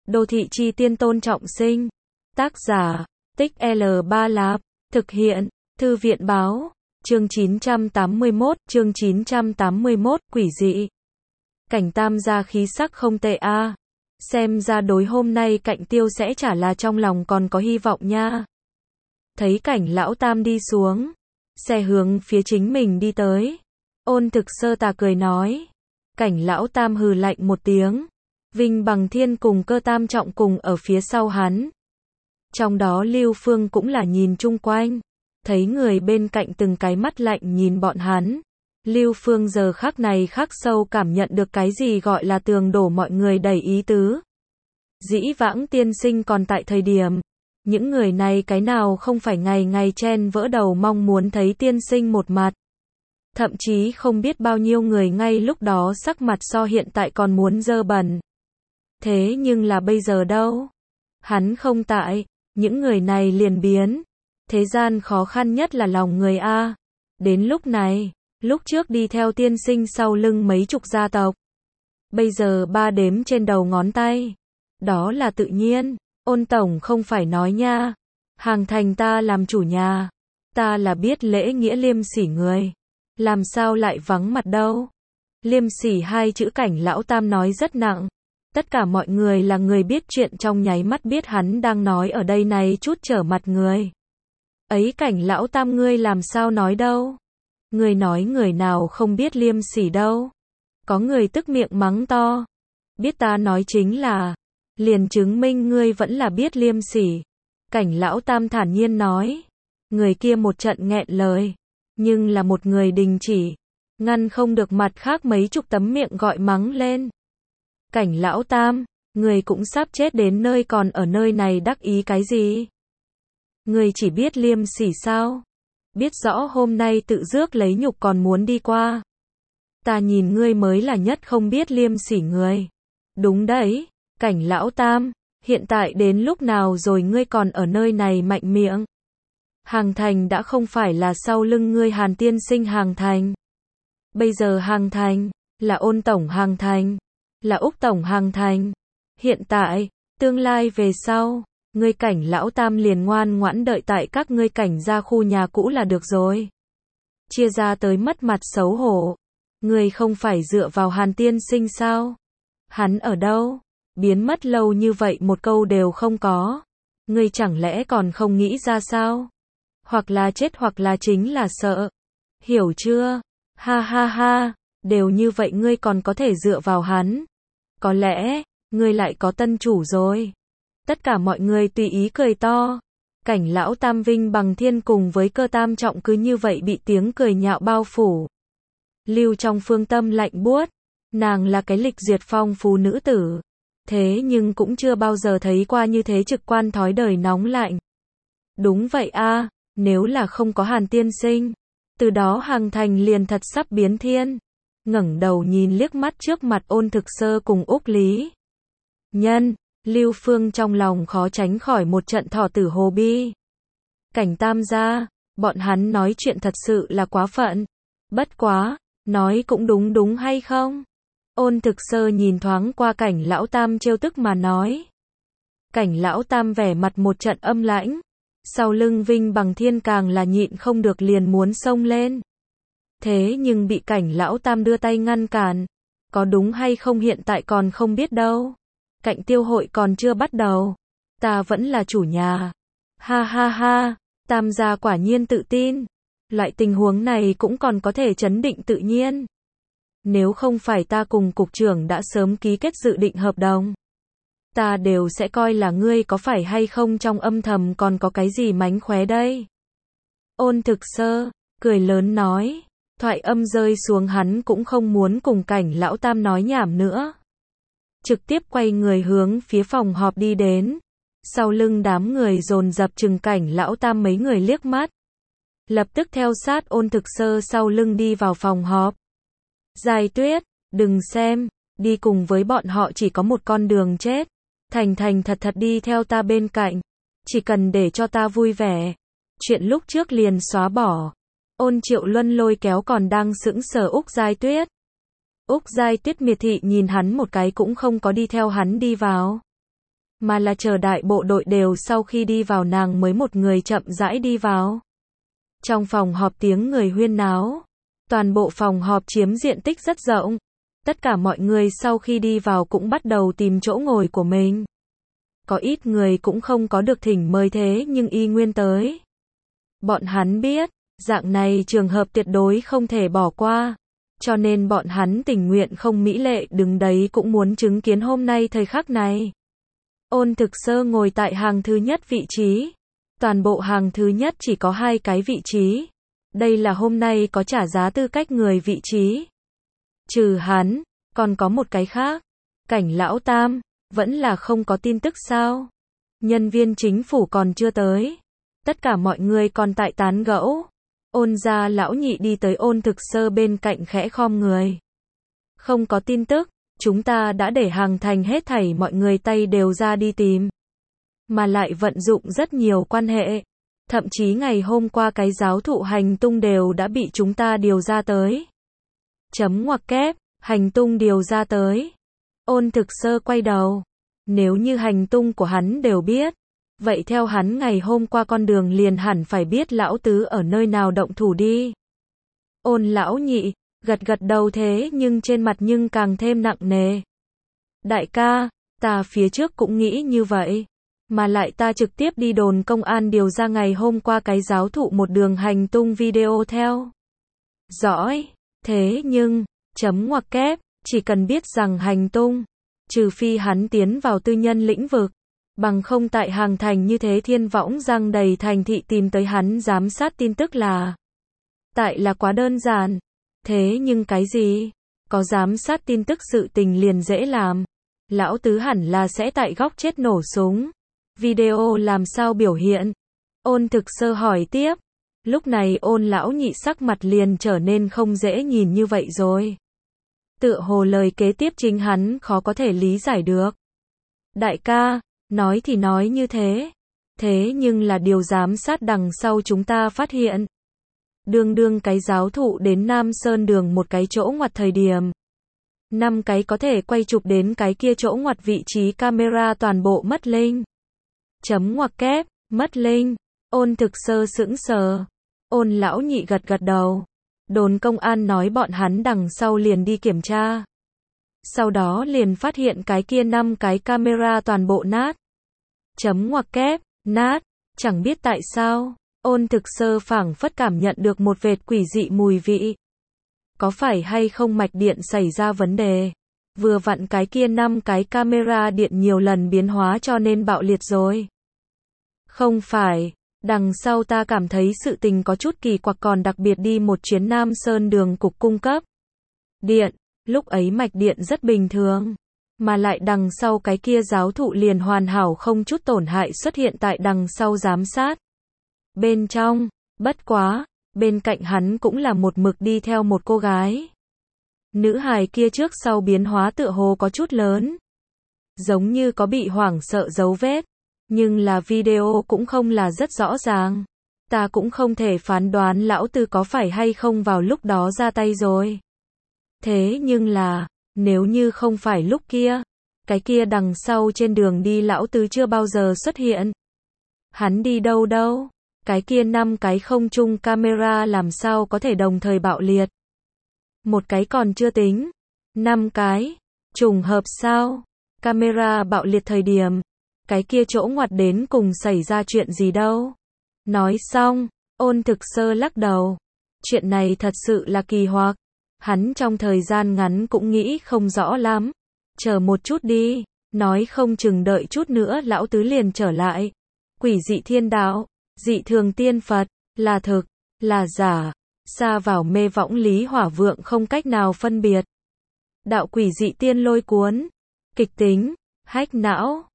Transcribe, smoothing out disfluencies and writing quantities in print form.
Đô thị chi tiên Tôn Trọng Sinh. Tác giả, Tích L3 Lạp. Thực hiện, Thư viện báo. Chương 981, quỷ dị. Cảnh Tam gia khí sắc không tệ a. Xem ra đối hôm nay Cạnh Tiêu sẽ trả là trong lòng còn có hy vọng nha. Thấy Cảnh lão Tam đi xuống, xe hướng phía chính mình đi tới. Ôn Thực Sơ tà cười nói. Cảnh lão Tam hừ lạnh một tiếng. Vinh Bằng Thiên cùng Cơ Tam Trọng cùng ở phía sau hắn. Trong đó Lưu Phương cũng là nhìn chung quanh, thấy người bên cạnh từng cái mắt lạnh nhìn bọn hắn. Lưu Phương giờ khắc này khắc sâu cảm nhận được cái gì gọi là tường đổ mọi người đầy ý tứ. Dĩ vãng tiên sinh còn tại thời điểm, những người này cái nào không phải ngày ngày chen vỡ đầu mong muốn thấy tiên sinh một mặt. Thậm chí không biết bao nhiêu người ngay lúc đó sắc mặt so hiện tại còn muốn dơ bẩn. Thế nhưng là bây giờ đâu? Hắn không tại, những người này liền biến. Thế gian khó khăn nhất là lòng người a. Đến lúc này, lúc trước đi theo tiên sinh sau lưng mấy chục gia tộc, bây giờ ba đếm trên đầu ngón tay. Đó là tự nhiên. Ôn tổng không phải nói nha. Hàng Thành ta làm chủ nhà, ta là biết lễ nghĩa liêm sỉ người, làm sao lại vắng mặt đâu. Liêm sỉ hai chữ Cảnh lão Tam nói rất nặng. Tất cả mọi người là người biết chuyện trong nháy mắt biết hắn đang nói ở đây này chút trở mặt người. Ấy Cảnh lão Tam ngươi làm sao nói đâu? Ngươi nói người nào không biết liêm sỉ đâu? Có người tức miệng mắng to. Biết ta nói chính là, liền chứng minh ngươi vẫn là biết liêm sỉ. Cảnh lão Tam thản nhiên nói. Người kia một trận nghẹn lời, nhưng là một người đình chỉ, ngăn không được mặt khác mấy chục tấm miệng gọi mắng lên. Cảnh lão Tam, người cũng sắp chết đến nơi còn ở nơi này đắc ý cái gì? Người chỉ biết liêm sỉ sao? Biết rõ hôm nay tự rước lấy nhục còn muốn đi qua. Ta nhìn ngươi mới là nhất không biết liêm sỉ người. Đúng đấy, Cảnh lão Tam, hiện tại đến lúc nào rồi ngươi còn ở nơi này mạnh miệng? Hàng Thành đã không phải là sau lưng ngươi Hàn tiên sinh Hàng Thành. Bây giờ Hàng Thành, là Ôn tổng Hàng Thành, là Úc tổng Hàng Thành. Hiện tại, tương lai về sau, ngươi Cảnh lão Tam liền ngoan ngoãn đợi tại các ngươi Cảnh gia khu nhà cũ là được rồi. Chia ra tới mất mặt xấu hổ. Ngươi không phải dựa vào Hàn tiên sinh sao? Hắn ở đâu? Biến mất lâu như vậy một câu đều không có. Ngươi chẳng lẽ còn không nghĩ ra sao? Hoặc là chết hoặc là chính là sợ. Hiểu chưa? Ha ha ha, đều như vậy ngươi còn có thể dựa vào hắn. Có lẽ, ngươi lại có tân chủ rồi. Tất cả mọi người tùy ý cười to. Cảnh lão Tam Vinh Bằng Thiên cùng với Cơ Tam Trọng cứ như vậy bị tiếng cười nhạo bao phủ. Lưu trong Phương tâm lạnh buốt. Nàng là cái lịch duyệt phong phú nữ tử. Thế nhưng cũng chưa bao giờ thấy qua như thế trực quan thói đời nóng lạnh. Đúng vậy a, nếu là không có Hàn tiên sinh, từ đó Hàng Thành liền thật sắp biến thiên. Ngẩng đầu nhìn liếc mắt trước mặt Ôn Thực Sơ cùng Úc Lý Nhân, Lưu Phương trong lòng khó tránh khỏi một trận thọ tử hồ bi. Cảnh Tam gia, bọn hắn nói chuyện thật sự là quá phận. Bất quá, nói cũng đúng đúng hay không? Ôn Thực Sơ nhìn thoáng qua Cảnh lão Tam trêu tức mà nói. Cảnh lão Tam vẻ mặt một trận âm lãnh. Sau lưng Vinh Bằng Thiên càng là nhịn không được liền muốn xông lên. Thế nhưng bị Cảnh lão Tam đưa tay ngăn cản. Có đúng hay không hiện tại còn không biết đâu. Cạnh Tiêu hội còn chưa bắt đầu. Ta vẫn là chủ nhà. Ha ha ha, Tam gia quả nhiên tự tin. Loại tình huống này cũng còn có thể trấn định tự nhiên. Nếu không phải ta cùng cục trưởng đã sớm ký kết dự định hợp đồng, ta đều sẽ coi là ngươi có phải hay không trong âm thầm còn có cái gì mánh khóe đây. Ôn Thực Sơ, cười lớn nói. Thoại âm rơi xuống hắn cũng không muốn cùng Cảnh lão Tam nói nhảm nữa. Trực tiếp quay người hướng phía phòng họp đi đến. Sau lưng đám người dồn dập chừng Cảnh lão Tam mấy người liếc mắt. Lập tức theo sát Ôn Thực Sơ sau lưng đi vào phòng họp. Giai Tuyết, đừng xem, đi cùng với bọn họ chỉ có một con đường chết. Thành thành thật thật đi theo ta bên cạnh. Chỉ cần để cho ta vui vẻ. Chuyện lúc trước liền xóa bỏ. Ôn Triệu Luân lôi kéo còn đang sững sờ Úc Giai Tuyết. Úc Giai Tuyết miệt thị nhìn hắn một cái cũng không có đi theo hắn đi vào. mà là chờ đại bộ đội đều sau khi đi vào nàng mới một người chậm rãi đi vào. Trong phòng họp tiếng người huyên náo. Toàn bộ phòng họp chiếm diện tích rất rộng. Tất cả mọi người sau khi đi vào cũng bắt đầu tìm chỗ ngồi của mình. Có ít người cũng không có được thỉnh mời thế nhưng y nguyên tới. Bọn hắn biết, dạng này trường hợp tuyệt đối không thể bỏ qua. Cho nên bọn hắn tình nguyện không mỹ lệ đứng đấy cũng muốn chứng kiến hôm nay thời khắc này. Ôn Thực Sơ ngồi tại hàng thứ nhất vị trí. Toàn bộ hàng thứ nhất chỉ có 2 cái vị trí. Đây là hôm nay có trả giá tư cách người vị trí. Trừ hắn, còn có một cái khác. Cảnh Lão Tam, vẫn là không có tin tức sao? Nhân viên chính phủ còn chưa tới. Tất cả mọi người còn tại tán gẫu. Ôn gia lão nhị đi tới Ôn Thực Sơ bên cạnh khẽ khom người. Không có tin tức, chúng ta đã để hàng thành hết thảy mọi người tay đều ra đi tìm. Mà lại vận dụng rất nhiều quan hệ. Thậm chí ngày hôm qua cái giáo thụ hành tung đều đã bị chúng ta điều ra tới. Chấm ngoặc kép, hành tung điều ra tới. Ôn Thực Sơ quay đầu. Nếu như hành tung của hắn đều biết, vậy theo hắn ngày hôm qua con đường liền hẳn phải biết lão tứ ở nơi nào động thủ đi. Ôn lão nhị, gật gật đầu thế nhưng trên mặt nhưng càng thêm nặng nề. Đại ca, ta phía trước cũng nghĩ như vậy. Mà lại ta trực tiếp đi đồn công an điều ra ngày hôm qua cái giáo thụ một đường hành tung video theo. Dõi, thế nhưng, chấm ngoặc kép, chỉ cần biết rằng hành tung, trừ phi hắn tiến vào tư nhân lĩnh vực, bằng không tại hàng thành như thế thiên võng răng đầy thành thị tìm tới hắn giám sát tin tức là. Tại là quá đơn giản. Thế nhưng cái gì? Có giám sát tin tức sự tình liền dễ làm. Lão tứ hẳn là sẽ tại góc chết nổ súng. Video làm sao biểu hiện? Ôn Thực Sơ hỏi tiếp. Lúc này Ôn lão nhị sắc mặt liền trở nên không dễ nhìn như vậy rồi. Tựa hồ lời kế tiếp chính hắn khó có thể lý giải được. Đại ca, nói thì nói như thế. Thế nhưng là điều giám sát đằng sau chúng ta phát hiện. Đương cái giáo thụ đến Nam Sơn đường một cái chỗ ngoặt thời điểm. 5 cái có thể quay chụp đến cái kia chỗ ngoặt vị trí camera toàn bộ mất linh. Chấm ngoặc kép, mất linh. Ôn Thực Sơ sững sờ. Ôn lão nhị gật gật đầu. Đồn công an nói bọn hắn đằng sau liền đi kiểm tra. Sau đó liền phát hiện cái kia 5 cái camera toàn bộ nát. Chấm ngoặc kép, nát. Chẳng biết tại sao. Ôn Thực Sơ phảng phất cảm nhận được một vệt quỷ dị mùi vị. Có phải hay không mạch điện xảy ra vấn đề? Vừa vặn cái kia 5 cái camera điện nhiều lần biến hóa cho nên bạo liệt rồi. Không phải, đằng sau ta cảm thấy sự tình có chút kỳ quặc còn đặc biệt đi một chuyến Nam Sơn đường cục cung cấp điện, lúc ấy mạch điện rất bình thường. Mà lại đằng sau cái kia giáo thụ liền hoàn hảo không chút tổn hại xuất hiện tại đằng sau giám sát. Bên trong, bất quá, bên cạnh hắn cũng là một mực đi theo một cô gái. Nữ hài kia trước sau biến hóa tựa hồ có chút lớn. Giống như có bị hoảng sợ dấu vết. Nhưng là video cũng không là rất rõ ràng. Ta cũng không thể phán đoán lão tư có phải hay không vào lúc đó ra tay rồi. Thế nhưng là, nếu như không phải lúc kia, cái kia đằng sau trên đường đi lão tư chưa bao giờ xuất hiện. Hắn đi đâu đâu? Cái kia 5 cái không trung camera làm sao có thể đồng thời bạo liệt? Một cái còn chưa tính. 5 cái. Trùng hợp sao? Camera bạo liệt thời điểm. Cái kia chỗ ngoặt đến cùng xảy ra chuyện gì đâu? Nói xong, Ôn Thực Sơ lắc đầu. Chuyện này thật sự là kỳ hoặc. Hắn trong thời gian ngắn cũng nghĩ không rõ lắm. Chờ một chút đi. Nói không chừng đợi chút nữa lão tứ liền trở lại. Quỷ dị thiên đạo. Dị thường tiên Phật, là thực, là giả, xa vào mê võng lý hỏa vượng không cách nào phân biệt. Đạo quỷ dị tiên lôi cuốn, kịch tính, hách não,